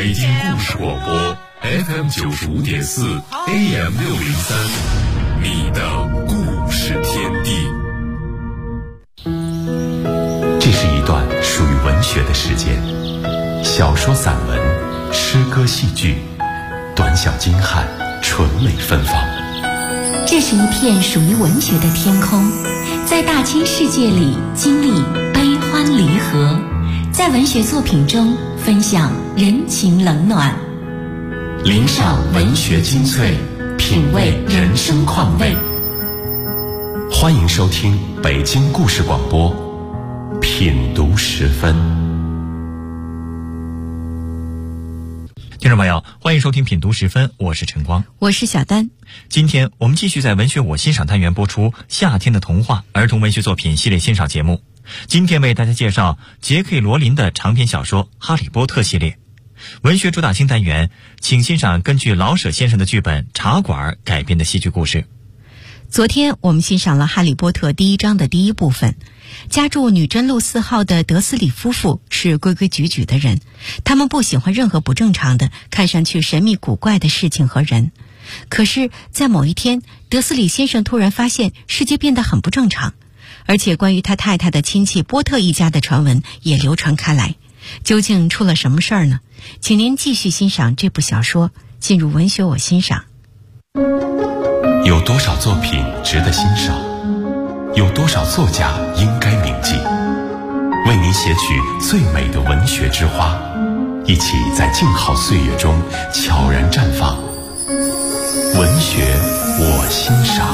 北京故事广播 FM95.4 AM603， 你的故事天地。 这是一段属于文学的时间，小说、散文、诗歌、戏剧，短小精悍，纯美芬芳。 这是一片属于文学的天空，在大千世界里经历悲欢离合，在文学作品中分享人情冷暖， 聆赏文学精粹，品味人生况味。欢迎收听北京故事广播品读时分。 听众朋友，欢迎收听品读时分，我是陈光， 我是小丹。 今天我们继续在文学我欣赏单元播出夏天的童话儿童文学作品系列欣赏节目。今天为大家介绍杰克·罗琳的长篇小说《哈利波特》系列。文学主打星单元，请欣赏根据老舍先生的剧本《茶馆》改编的戏剧故事。 昨天我们欣赏了《哈利波特》第一章的第一部分。家住女真路4号的德斯里夫妇是规规矩矩的人，他们不喜欢任何不正常的、看上去神秘古怪的事情和人。可是在某一天，德斯里先生突然发现世界变得很不正常，而且关于他太太的亲戚波特一家的传闻也流传开来。究竟出了什么事儿呢？请您继续欣赏这部小说，进入文学我欣赏。 有多少作品值得欣赏？有多少作家应该铭记？为您写取最美的文学之花，一起在静好岁月中悄然绽放。文学我欣赏。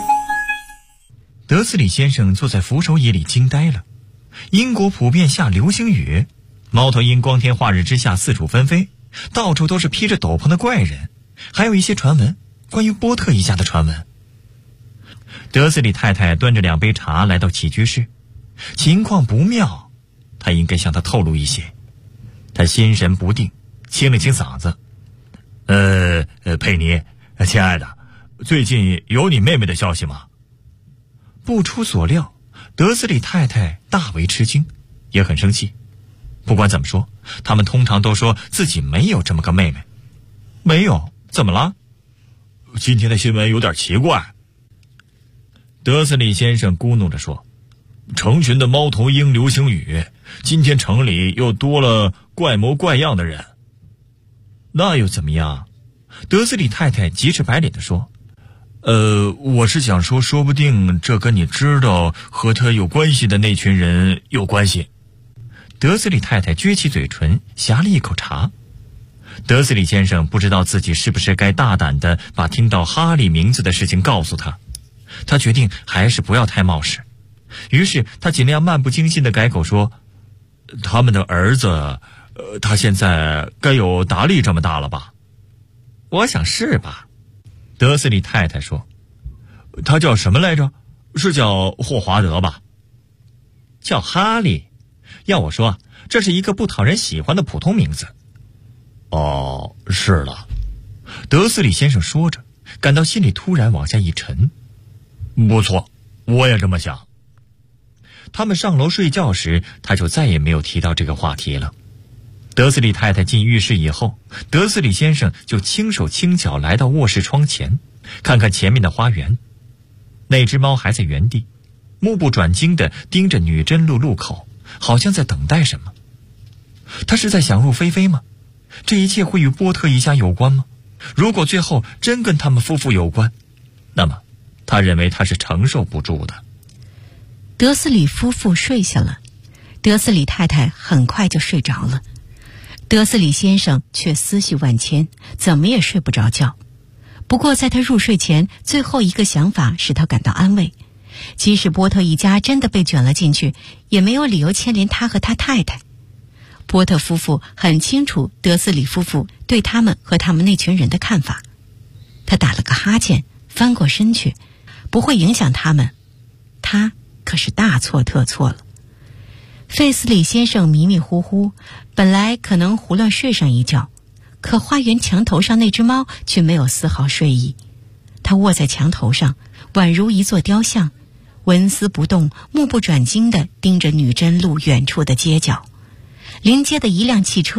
德斯里先生坐在扶手椅里惊呆了。英国普遍下流星雨，猫头鹰光天化日之下四处纷飞，到处都是披着斗篷的怪人，还有一些传闻，关于波特一家的传闻。德斯里太太端着2杯茶来到起居室，情况不妙，他应该向他透露一些。他心神不定，清了清嗓子：佩妮，亲爱的，最近有你妹妹的消息吗？不出所料，德斯里太太大为吃惊，也很生气。不管怎么说，他们通常都说自己没有这么个妹妹。没有？怎么了？今天的新闻有点奇怪。德斯里先生咕哝着说：成群的猫头鹰流星雨，今天城里又多了怪模怪样的人。那又怎么样？德斯里太太急赤白脸地说：我是想说，说不定这跟你知道和他有关系的那群人有关系。德斯里太太撅起嘴唇，呷了一口茶。德斯里先生不知道自己是不是该大胆地把听到哈利名字的事情告诉他。他决定还是不要太冒失，于是他尽量漫不经心地改口说：他们的儿子，他现在该有达利这么大了吧？我想是吧。德斯里太太说：他叫什么来着？是叫霍华德吧？叫哈利。要我说，这是一个不讨人喜欢的普通名字。哦，是了。德斯里先生说着，感到心里突然往下一沉。不错，我也这么想。他们上楼睡觉时，他就再也没有提到这个话题了。德斯里太太进浴室以后，德斯里先生就轻手轻脚来到卧室窗前，看看前面的花园。那只猫还在原地，目不转睛地盯着女真路路口，好像在等待什么。他是在想入非非吗？这一切会与波特一家有关吗？如果最后真跟他们夫妇有关，那么他认为他是承受不住的。 德斯里夫妇睡下了，德斯里太太很快就睡着了。德斯里先生却思绪万千，怎么也睡不着觉。不过在他入睡前，最后一个想法使他感到安慰。即使波特一家真的被卷了进去，也没有理由牵连他和他太太。波特夫妇很清楚德斯里夫妇对他们和他们那群人的看法。他打了个哈欠，翻过身去，不会影响他们。他可是大错特错了。费斯里先生迷迷糊糊，本来可能胡乱睡上一觉，可花园墙头上那只猫却没有丝毫睡意。它卧在墙头上，宛如一座雕像，纹丝不动，目不转睛地盯着女真路远处的街角。临街的一辆汽车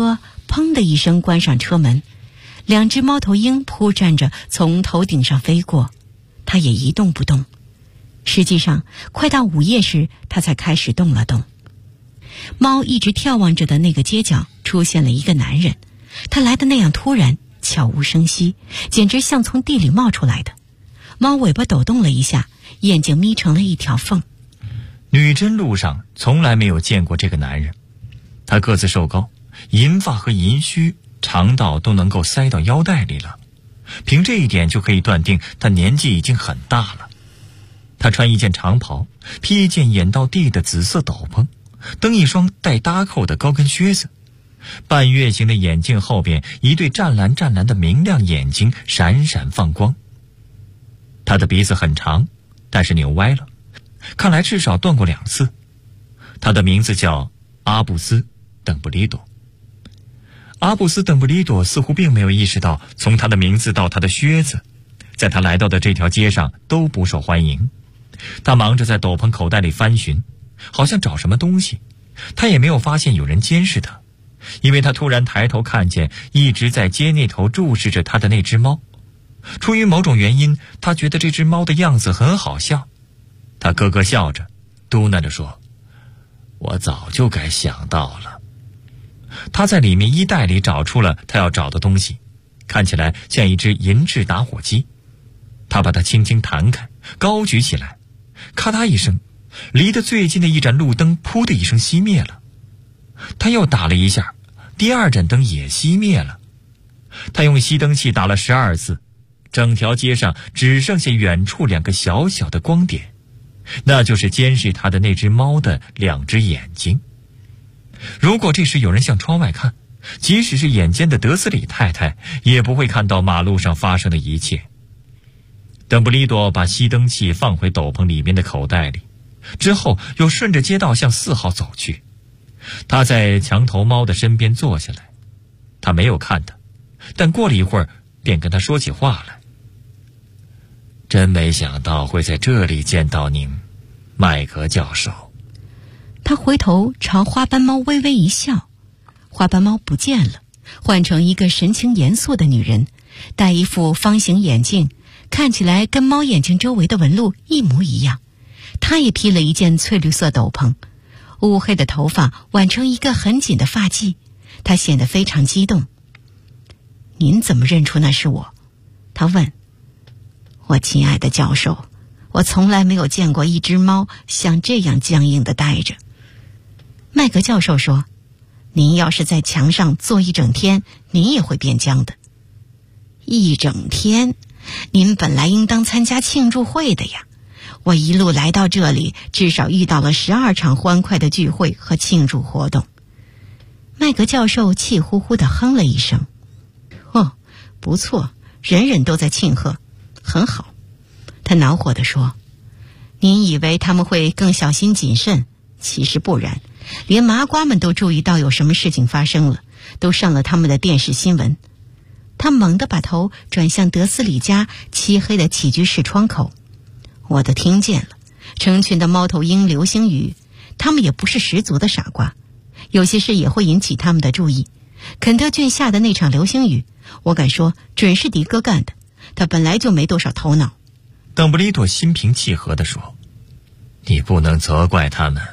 砰的一声关上车门，两只猫头鹰扑扇着从头顶上飞过，它也一动不动。实际上快到午夜时，它才开始动了动。猫一直眺望着的那个街角出现了一个男人，他来的那样突然，悄无声息，简直像从地里冒出来的。猫尾巴抖动了一下，眼睛眯成了一条缝。 女真路上从来没有见过这个男人，他个子瘦高，银发和银须长到都能够塞到腰带里了，凭这一点就可以断定他年纪已经很大了。他穿一件长袍，披一件掩到地的紫色斗篷，蹬一双带搭扣的高跟靴子，半月形的眼镜后边一对湛蓝湛蓝的明亮眼睛闪闪放光。他的鼻子很长，但是扭歪了，看来至少断过2次。他的名字叫阿布斯·邓布利多。阿布斯·邓布利多似乎并没有意识到，从他的名字到他的靴子，在他来到的这条街上都不受欢迎。他忙着在斗篷口袋里翻寻，好像找什么东西。他也没有发现有人监视他，因为他突然抬头看见一直在街那头注视着他的那只猫。出于某种原因，他觉得这只猫的样子很好笑。他咯咯笑着，嘟囔着说：“我早就该想到了。”他在里面衣袋里找出了他要找的东西，看起来像一只银质打火机。他把它轻轻弹开，高举起来，咔嗒一声，离得最近的一盏路灯噗的一声熄灭了。他又打了一下，第2盏灯也熄灭了。他用熄灯器打了12次，整条街上只剩下远处2个小小的光点，那就是监视他的那只猫的2只眼睛。如果这时有人向窗外看，即使是眼尖的德斯里太太也不会看到马路上发生的一切。邓布利多把熄灯器放回斗篷里面的口袋里，之后又顺着街道向4号走去。他在墙头猫的身边坐下来，他没有看他，但过了一会儿便跟他说起话来。真没想到会在这里见到您，麦格教授。 他回头朝花斑猫微微一笑，花斑猫不见了，换成一个神情严肃的女人，戴一副方形眼镜，看起来跟猫眼睛周围的纹路一模一样。她也披了一件翠绿色斗篷，乌黑的头发挽成一个很紧的发髻，她显得非常激动。您怎么认出那是我？她问。我亲爱的教授，我从来没有见过一只猫像这样僵硬地待着。麦格教授说，您要是在墙上坐一整天，您也会变僵的。一整天？您本来应当参加庆祝会的呀。我一路来到这里，至少遇到了12场欢快的聚会和庆祝活动。麦格教授气呼呼地哼了一声。哦，不错，人人都在庆贺，很好。他恼火地说，您以为他们会更小心谨慎，其实不然，连麻瓜们都注意到有什么事情发生了，都上了他们的电视新闻。他猛地把头转向德斯里家漆黑的起居室窗口。我都听见了，成群的猫头鹰流星雨，他们也不是十足的傻瓜，有些事也会引起他们的注意。肯特郡下的那场流星雨，我敢说准是迪哥干的，他本来就没多少头脑。 邓布利多心平气和地说，你不能责怪他们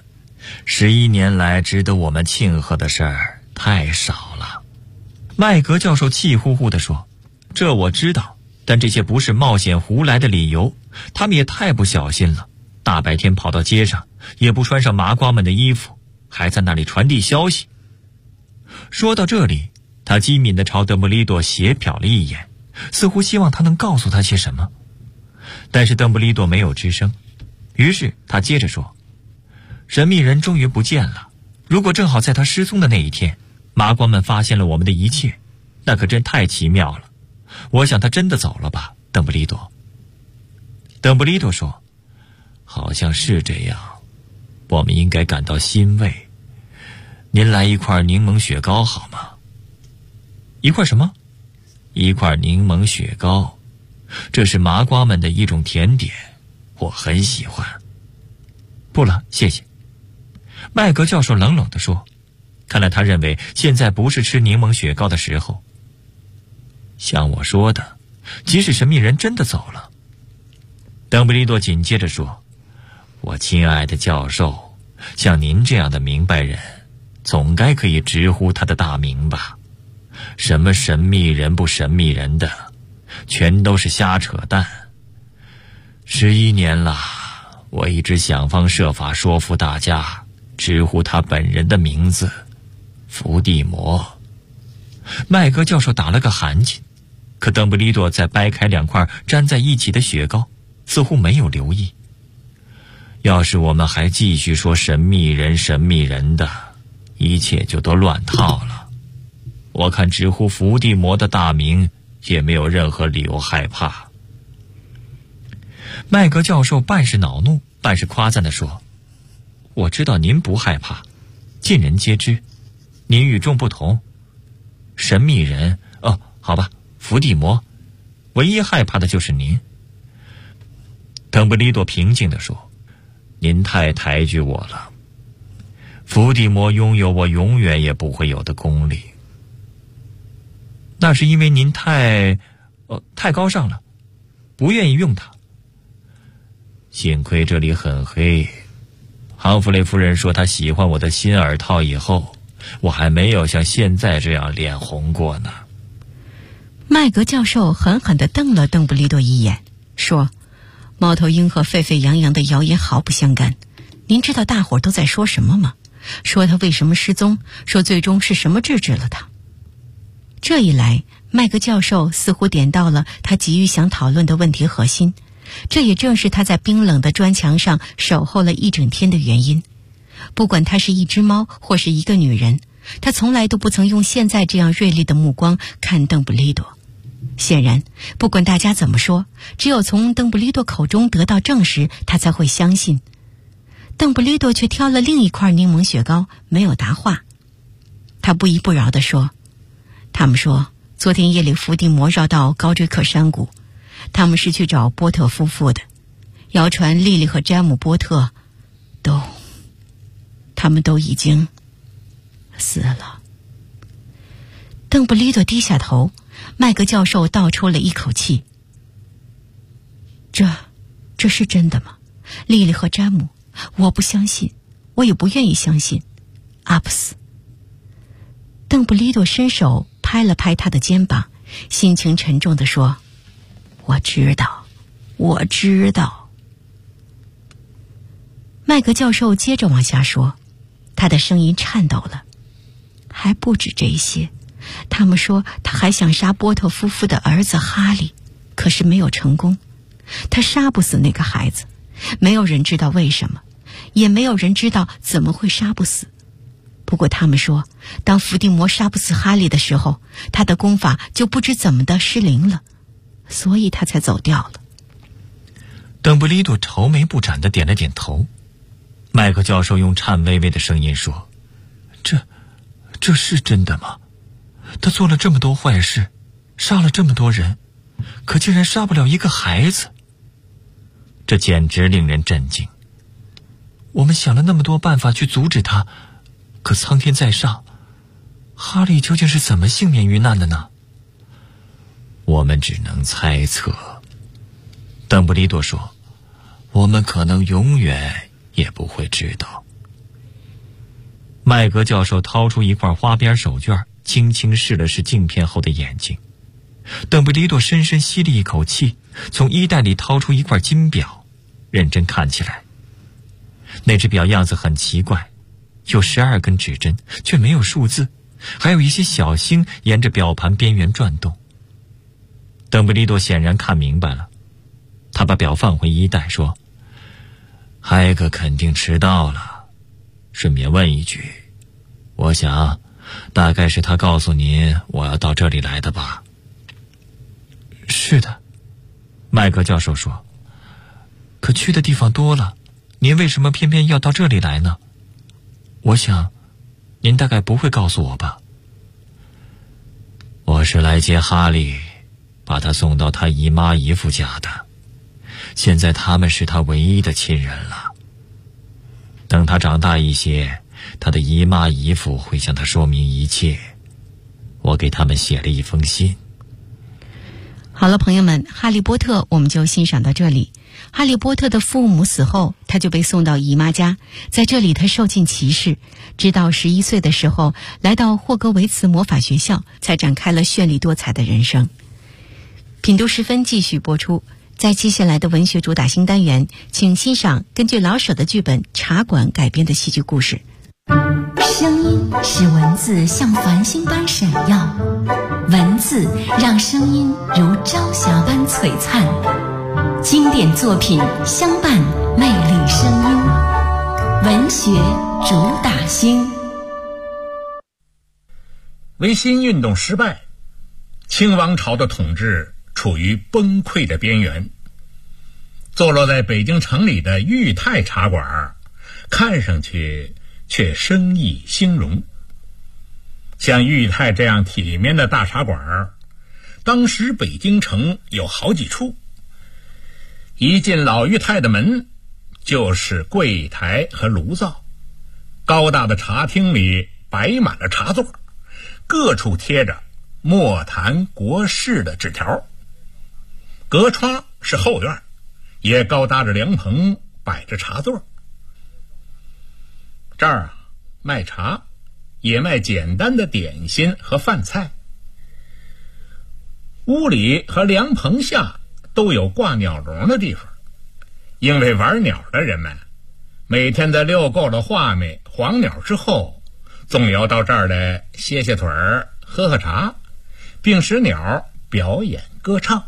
，11年来值得我们庆贺的事儿太少了。麦格教授气呼呼地说，这我知道，但这些不是冒险胡来的理由，他们也太不小心了，大白天跑到街上，也不穿上麻瓜们的衣服，还在那里传递消息。说到这里，他机敏地朝邓布利多斜瞟了一眼，似乎希望他能告诉他些什么。但是邓布利多没有吱声，于是他接着说，神秘人终于不见了，如果正好在他失踪的那一天，麻瓜们发现了我们的一切，那可真太奇妙了。我想他真的走了吧，邓布利多。邓布利多说，好像是这样，我们应该感到欣慰。您来一块柠檬雪糕好吗？一块什么？一块柠檬雪糕，这是麻瓜们的一种甜点，我很喜欢。不了，谢谢。麦格教授冷冷地说， 看来他认为现在不是吃柠檬雪糕的时候。像我说的，即使神秘人真的走了，邓布利多紧接着说，我亲爱的教授，像您这样的明白人，总该可以直呼他的大名吧？什么神秘人不神秘人的，全都是瞎扯淡。11年了，我一直想方设法说服大家直呼他本人的名字，伏地魔。麦格教授打了个寒噤，可邓布利多在掰开2块粘在一起的雪糕，似乎没有留意。要是我们还继续说神秘人神秘人的，一切就都乱套了。我看直呼伏地魔的大名也没有任何理由害怕。麦格教授半是恼怒半是夸赞地说，我知道您不害怕，尽人皆知，您与众不同。神秘人，好吧，伏地魔，唯一害怕的就是您。邓布利多平静地说，您太抬举我了。伏地魔拥有我永远也不会有的功力。那是因为您太高尚了，不愿意用它。幸亏这里很黑，杭弗雷夫人说她喜欢我的新耳套以后，我还没有像现在这样脸红过呢。 麦格教授狠狠地瞪了邓布利多一眼，说，猫头鹰和沸沸扬扬的谣言毫不相干。您知道大伙儿都在说什么吗？说他为什么失踪，说最终是什么制止了他。这一来，麦格教授似乎点到了他急于想讨论的问题核心，这也正是他在冰冷的砖墙上守候了一整天的原因。不管他是一只猫或是一个女人，他从来都不曾用现在这样锐利的目光看邓布利多。显然，不管大家怎么说，只有从邓布利多口中得到证实，他才会相信。邓布利多却挑了另一块柠檬雪糕，没有答话。他不依不饶地说，他们说昨天夜里伏地魔绕到高追克山谷，他们是去找波特夫妇的。谣传莉莉和詹姆波特他们都已经死了。邓布利多低下头，麦格教授倒抽了一口气。这是真的吗？莉莉和詹姆，我不相信，我也不愿意相信。阿普斯。邓布利多伸手拍了拍他的肩膀，心情沉重地说，我知道。麦格教授接着往下说，他的声音颤抖了。还不止这些，他们说他还想杀波特夫妇的儿子哈利，可是没有成功。他杀不死那个孩子，没有人知道为什么，也没有人知道怎么会杀不死。不过他们说，当伏地魔杀不死哈利的时候，他的功法就不知怎么的失灵了，所以他才走掉了。 邓布利多愁眉不展地点了点头。麦克教授用颤巍巍的声音说，这是真的吗？他做了这么多坏事，杀了这么多人，可竟然杀不了一个孩子，这简直令人震惊。我们想了那么多办法去阻止他，可苍天在上，哈利究竟是怎么幸免于难的呢？我们只能猜测。邓布利多说，我们可能永远也不会知道。麦格教授掏出一块花边手绢，轻轻试了试镜片后的眼睛。邓布利多深深吸了一口气，从衣袋里掏出一块金表，认真看起来。那只表样子很奇怪，有12根指针，却没有数字，还有一些小星沿着表盘边缘转动。邓布利多显然看明白了，他把表放回衣袋，说，海格肯定迟到了，顺便问一句，我想大概是他告诉您我要到这里来的吧？是的，麦克教授说，可去的地方多了，您为什么偏偏要到这里来呢？我想您大概不会告诉我吧。我是来接哈利，把他送到他姨妈姨父家的，现在他们是他唯一的亲人了。等他长大一些， 他的姨妈姨父会向他说明一切。我给他们写了一封信。 好了，朋友们，哈利波特我们就欣赏到这里。哈利波特的父母死后，他就被送到姨妈家，在这里他受尽歧视，直到11岁的时候来到霍格维茨魔法学校，才展开了绚丽多彩的人生。品读时分继续播出，在接下来的文学主打新单元，请欣赏根据老舍的剧本《茶馆》改编的戏剧故事。 声音使文字像繁星般闪耀，文字让声音如朝霞般璀璨。经典作品相伴，魅力声音，文学主打星。 维新运动失败，清王朝的统治处于崩溃的边缘。坐落在北京城里的裕泰茶馆，看上去却生意兴隆。像裕泰这样体面的大茶馆，当时北京城有好几处。一进老裕泰的门，就是柜台和炉灶，高大的茶厅里摆满了茶座，各处贴着莫谈国事的纸条。隔窗是后院，也高搭着凉棚，摆着茶座。这儿卖茶，也卖简单的点心和饭菜。屋里和凉棚下都有挂鸟笼的地方，因为玩鸟的人们每天在遛够了画眉、黄鸟之后，总要到这儿来歇歇腿儿、喝喝茶，并使鸟表演歌唱。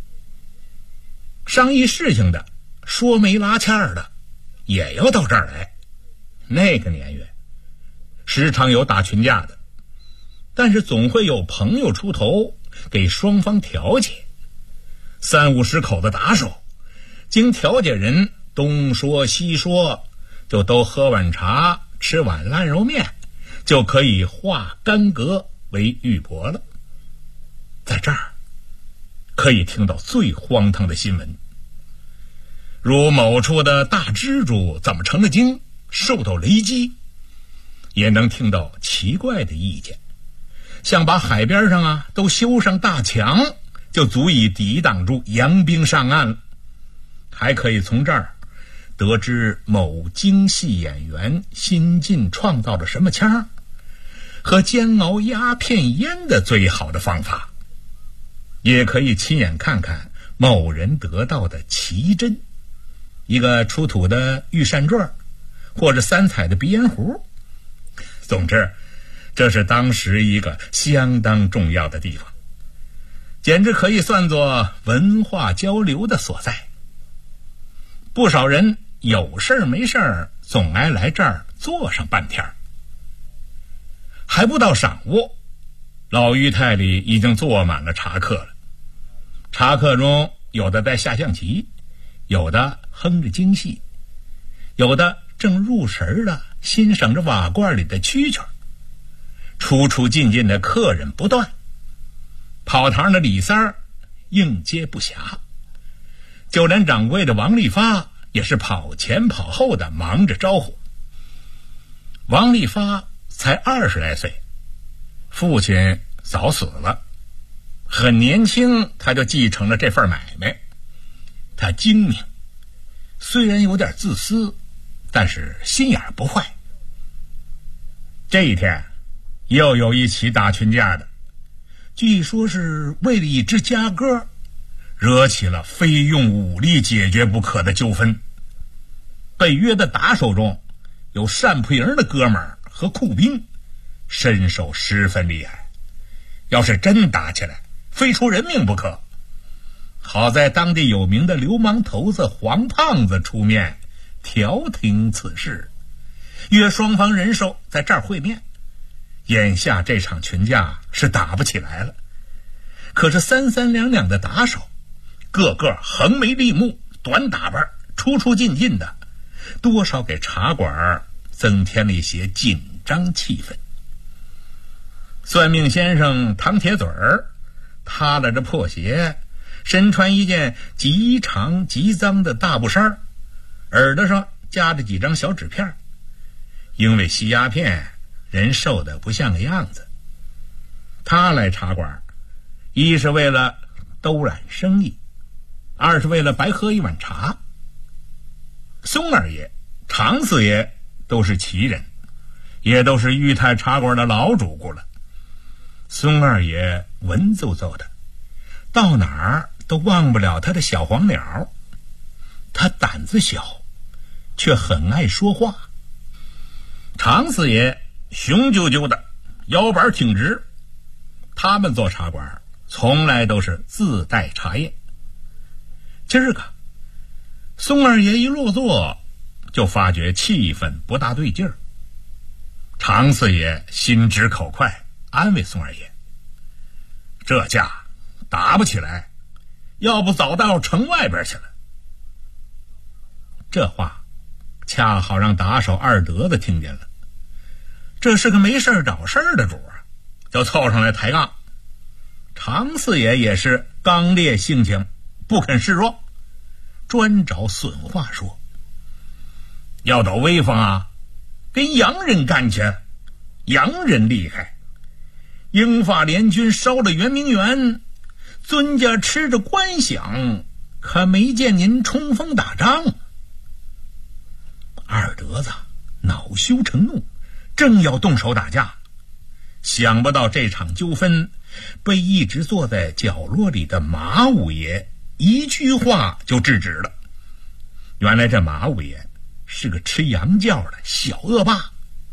商议事情的、说媒拉纤的也要到这儿来。那个年月时常有打群架的，但是总会有朋友出头给双方调解。30-50口的打手经调解人东说西说，就都喝碗茶吃碗烂肉面，就可以化干戈为玉帛了。在这儿可以听到最荒唐的新闻，如某处的大蜘蛛怎么成了精，受到雷击，也能听到奇怪的意见，像把海边上都修上大墙，就足以抵挡住洋兵上岸了。还可以从这儿得知某京戏演员新近创造了什么腔和煎熬鸦片烟的最好的方法，也可以亲眼看看某人得到的奇珍，一个出土的玉扇坠，或者3彩的鼻烟壶。总之，这是当时一个相当重要的地方，简直可以算作文化交流的所在。不少人有事没事总爱来这儿坐上半天。还不到晌午，老裕泰里已经坐满了茶客了。茶客中有的在下象棋，有的哼着京戏，有的正入神的欣赏着瓦罐里的蛐蛐，出出进进的客人不断，跑堂的李三儿应接不暇，就连掌柜的王利发也是跑前跑后的忙着招呼。王利发才20来岁，父亲早死了，很年轻他就继承了这份买卖。他精明，虽然有点自私，但是心眼不坏。这一天又有一起打群架的，据说是为了一支家歌，惹起了非用武力解决不可的纠纷。被约的打手中有单铺营的哥们儿和库兵，身手十分厉害，要是真打起来，非出人命不可。好在当地有名的流氓头子黄胖子出面调停此事，约双方人手在这儿会面。眼下这场群架是打不起来了，可是3-32-2的打手，个个横眉立目，短打扮，出出进进的，多少给茶馆增添了一些紧张气氛。算命先生唐铁嘴儿踏了着破鞋，身穿一件极长极脏的大布衫，耳朵上夹着几张小纸片， 因为吸鸦片，人瘦得不像个样子。他来茶馆，一是为了兜揽生意，二是为了白喝一碗茶。宋二爷、常四爷都是奇人，也都是裕泰茶馆的老主顾了。宋二爷文绉绉的，到哪儿都忘不了他的小黄鸟。他胆子小，却很爱说话。常四爷雄赳赳的，腰板挺直。他们做茶馆从来都是自带茶叶。今儿个宋二爷一落座，就发觉气氛不大对劲儿。常四爷心直口快，安慰宋二爷：这架打不起来，要不早到城外边去了。这话恰好让打手二德子听见了，这是个没事找事的主啊，就凑上来抬杠。常四爷也是刚烈性情，不肯示弱，专找损话说：要抖威风啊，跟洋人干去，洋人厉害。英法联军烧了圆明园，尊家吃着官饷，可没见您冲锋打仗。二德子恼羞成怒，正要动手打架，想不到这场纠纷被一直坐在角落里的马五爷一句话就制止了。原来这马五爷是个吃洋教的小恶霸。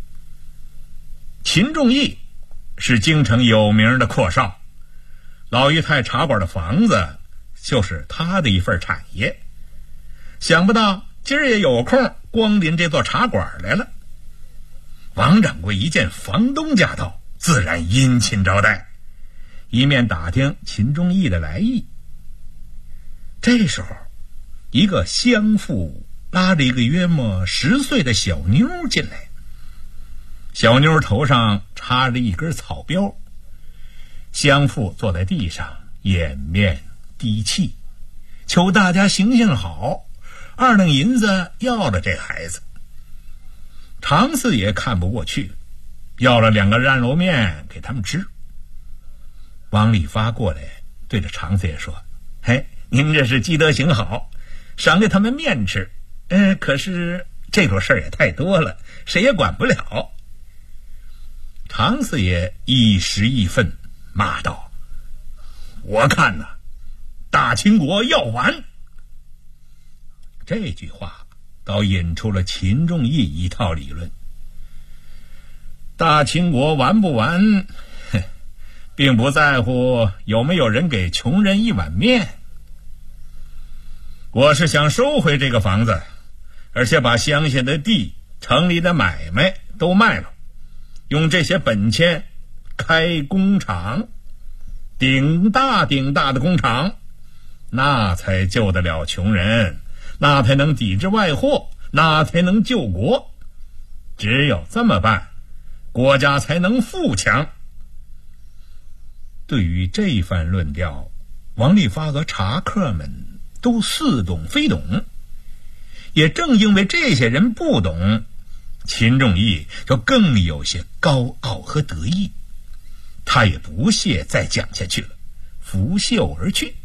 秦仲义是京城有名的阔少，老裕泰茶馆的房子就是他的一份产业。想不到今儿也有空光临这座茶馆来了。王掌柜一见房东家到，自然殷勤招待，一面打听秦仲义的来意。这时候，一个乡妇拉着一个约莫10岁的小妞进来。小妞头上插着一根草标，乡妇坐在地上，掩面低泣，求大家行行好，2两银子要了这孩子。常四爷看不过去，要了2个烂肉面给他们吃。王利发过来对着常四爷说：嘿，您这是积德行好，赏给他们面吃，可是这种事儿也太多了，谁也管不了。常四爷一时义愤，骂道：我看呐，大秦国要完。这句话倒引出了秦仲义一套理论。大秦国完不完，并不在乎有没有人给穷人一碗面。我是想收回这个房子，而且把乡下的地、城里的买卖都卖了，用这些本钱开工厂，顶大的工厂，那才救得了穷人，那才能抵制外祸，那才能救国。只有这么办，国家才能富强。对于这番论调，王利发和茶客们都似懂非懂。也正因为这些人不懂，秦仲义就更有些高傲和得意。他也不屑再讲下去了，拂袖而去。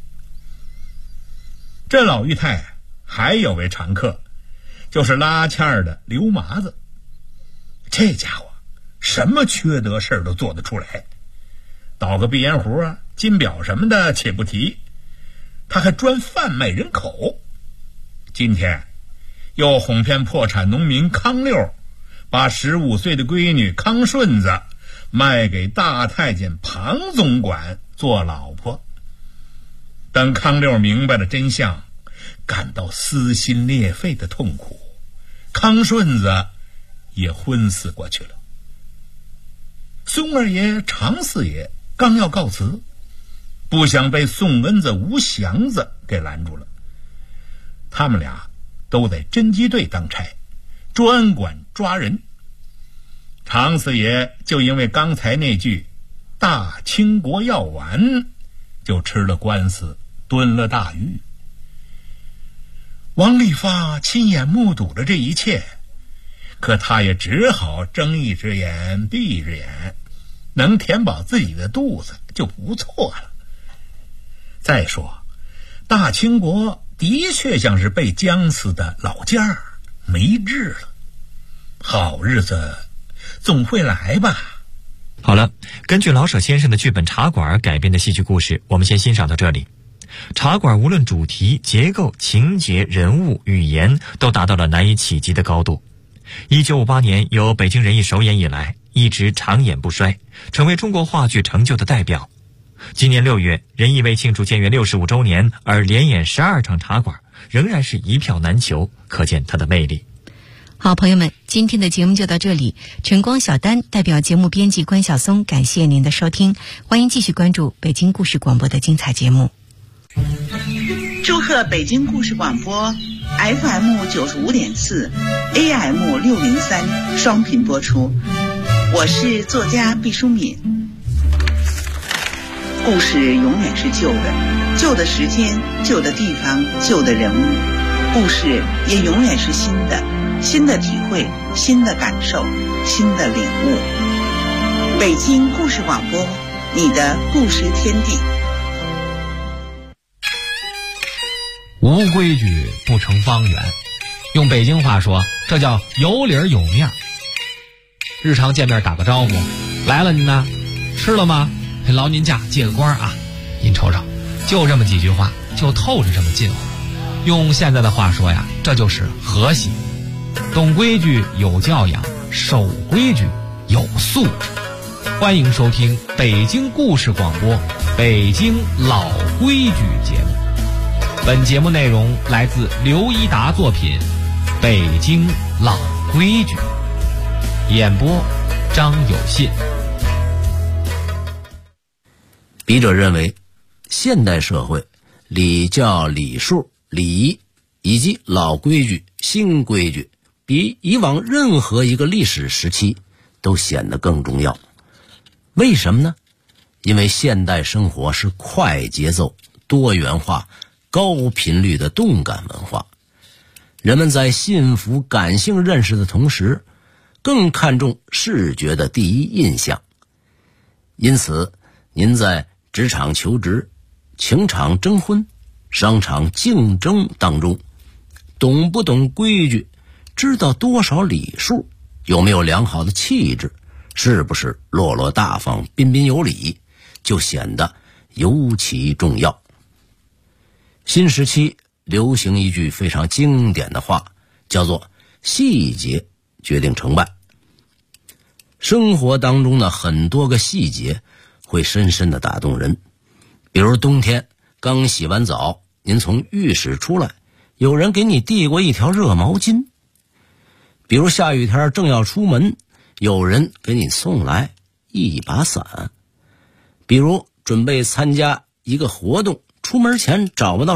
这老裕泰还有位常客，就是拉纤儿的刘麻子。这家伙什么缺德事儿都做得出来，捣个闭烟壶啊、金表什么的且不提，他还专贩卖人口。今天又哄骗破产农民康六，把15岁的闺女康顺子卖给大太监庞总管做老婆。等康六明白了真相，感到撕心裂肺的痛苦，康顺子也昏死过去了。宋二爷、常四爷刚要告辞，不想被宋恩子、吴祥子给拦住了。他们俩都在侦缉队当差，专管抓人。常四爷就因为刚才那句大清国要完，就吃了官司，蹲了大狱。王利发亲眼目睹了这一切， 可他也只好睁一只眼闭一只眼，能填饱自己的肚子就不错了。再说大清国的确像是被僵死的老件儿，没治了，好日子总会来吧。 好了，根据老舍先生的剧本《茶馆》改编的戏剧故事，我们先欣赏到这里。茶馆无论主题、结构、情节、人物、语言都达到了难以企及的高度。1958年由北京人艺首演以来，一直长演不衰，成为中国话剧成就的代表。今年6月，人艺为庆祝建园65周年而连演12场茶馆，仍然是一票难求，可见它的魅力。 好，朋友们，今天的节目就到这里。晨光小丹代表节目编辑关晓松，感谢您的收听，欢迎继续关注北京故事广播的精彩节目。 祝贺北京故事广播 FM 95.4 AM 603双频播出。我是作家毕淑敏。故事永远是旧的，旧的时间、旧的地方、旧的人物，故事也永远是新的，新的体会、新的感受、新的领悟。北京故事广播，你的故事天地。 无规矩不成方圆，用北京话说，这叫有理儿有面儿。日常见面打个招呼，来了您呢，吃了吗？劳您驾借个光啊！您瞅瞅，就这么几句话，就透着这么近乎。用现在的话说呀，这就是和谐。懂规矩有教养，守规矩有素质。欢迎收听北京故事广播北京老规矩节目。本节目内容来自刘一达作品《北京老规矩》，演播张有信。 笔者认为，现代社会礼教、礼数、礼仪以及老规矩、新规矩，比以往任何一个历史时期都显得更重要。为什么呢？因为现代生活是快节奏、多元化、高频率的动感文化，人们在幸福感性认识的同时，更看重视觉的第一印象。因此，您在职场求职、情场征婚、商场竞争当中，懂不懂规矩，知道多少礼数，有没有良好的气质，是不是落落大方、彬彬有礼，就显得尤其重要。新时期流行一句非常经典的话，叫做细节决定成败。生活当中的很多个细节会深深地打动人。比如冬天刚洗完澡，您从浴室出来，有人给你递过一条热毛巾。比如下雨天正要出门，有人给你送来一把伞。比如准备参加一个活动，出门前找不到